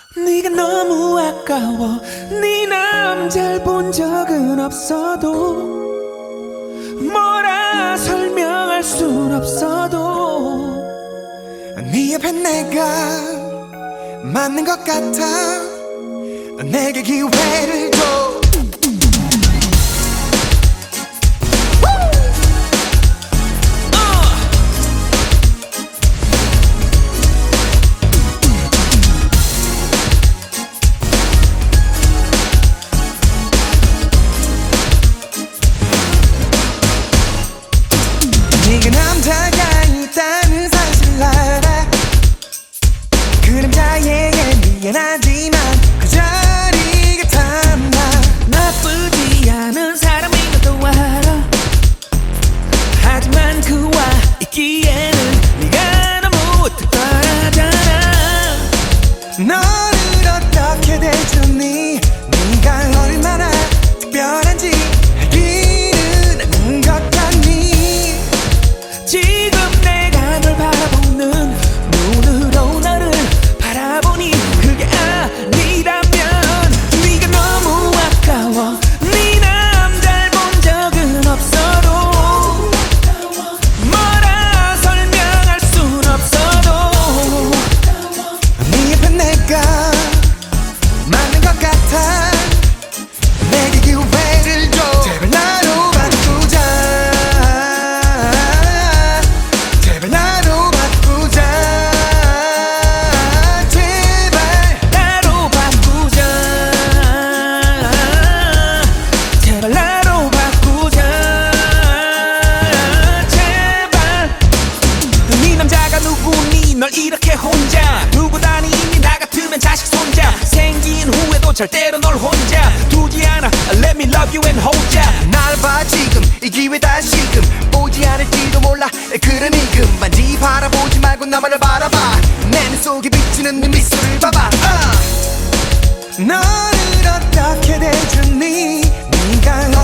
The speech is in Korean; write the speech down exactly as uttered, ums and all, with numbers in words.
네가 너무 아까워. 네 남잘 본 적은 없어도 뭐라 설명할 순 없어도 네 옆에 내가 맞는 것 같아. 내게 기회를 줘. 네가 남자가 있다는 사실 알아. 그 남자에게 미안하지만 그 자리가 탐나. 나쁘지 않은 사람인 것도 알아. 하지만 그와 있기에는 네가 너무 특별하잖아. 너를 어떻게 대줬니? 네가 얼마나 특별한지 알기는 않는 것 같니? 지금 내가 널 바라보는 눈으로 너를 바라보니 그게 아니라면 네가 너무 아까워. 네 남잘 본 적은 없어도 뭐라 설명할 순 없어도 네 옆에 내가 맞는 것 같아. 내게 기회를 줘. 제발 나로 바꾸자. 제발 나로 바꾸자. 제발 나로 바꾸자. 제발 나로 바꾸자. 제발. 네 남자가 누구니? 널 이렇게 혼자 두고 다니니? 나 같으면 자식 손자 생긴 후에도 절대로 널 혼자 두지 않아. Let me love you and hold ya. 날 봐 지금 이 기회 다시금 오지 않을지도 몰라. 그러니 그만지 바라보지 말고 나만을 바라봐. 내 눈 속에 비치는 네 미소를 봐봐. uh. 너를 어떻게 대줬니? 네가